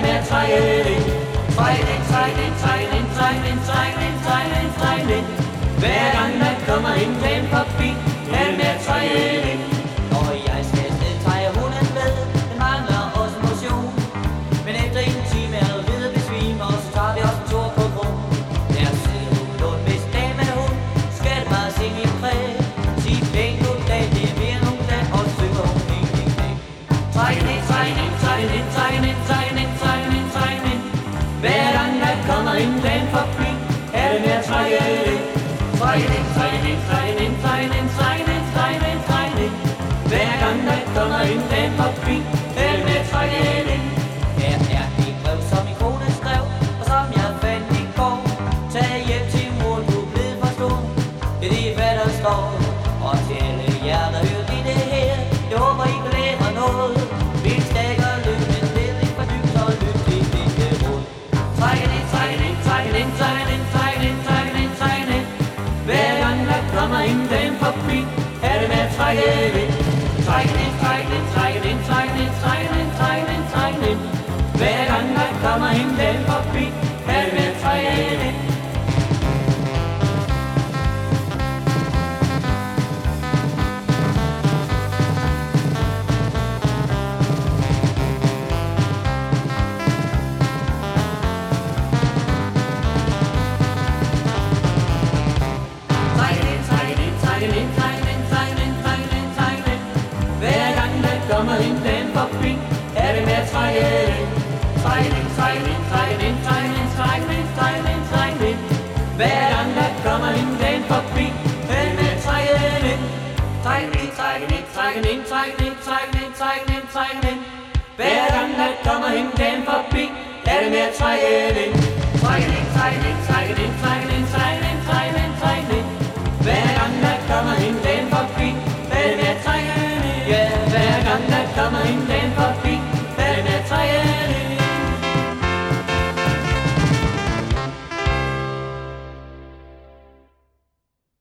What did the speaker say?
med at trække ind. Trække ind, trække ind, trække ind, trække ind, trække ind, trække ind, trække ind. Hver gang der kommer en dame forbi, er det med at trække ind. Når jeg skal afsted, tager hun afsted. Den mangler også motion. Men efter en time er jeg ved at besvime, og så tager vi også en tur på bro. Der sidder hun lånt, hvis damen er hun. Skal det bare se min præg. Sig pænt goddag, det er mere nogle dag, og synger hun ding, ding, ding. Trække ind, trække ind, trække ind, trække ind, trække ind, trække ind, trække ind. Hver gang der kommer en dame forbi, er det med at trække ind. Trække ind, trække ind, trække ind, trække ind, trække ind, trække ind, trække ind. Hver gang der kommer en dame forbi, er det med at trække ind. Her er et brev, som min kone skrev, og som jeg fandt i går. Tag hjem til mor, du er blevet for stor. Det er det, hvad der står. Og til alle jer, der hører i det her, jeg håber, I kan lære mig noget. Vi stakker løb, men det er ikke for dybt, så løb det ikke råd. Trække ind, trække ind, trække ind, trække ind, trække ind, trække ind, trække ind. Hver gang der kommer en dame forbi, er det med at trække ind. Trække ind, trække ind, trække ind, trække ind, trække ind, trække ind, trække ind. Hver gang der kommer en dame forbi, er det med at trække ind. Kommer en dame forbi, er det med at trække ind. Trække ind, trække ind, trække ind, trække ind, trække ind, trække ind, trække ind. Hver gang der kommer en dame forbi, er det med at trække ind. Trække ind, trække ind, trække ind, trække ind, trække ind, trække ind, trække ind. Hver gang der kommer en dame forbi, er det med at trække ind. Trække ind, trække ind, trække ind, trække ind, trække ind.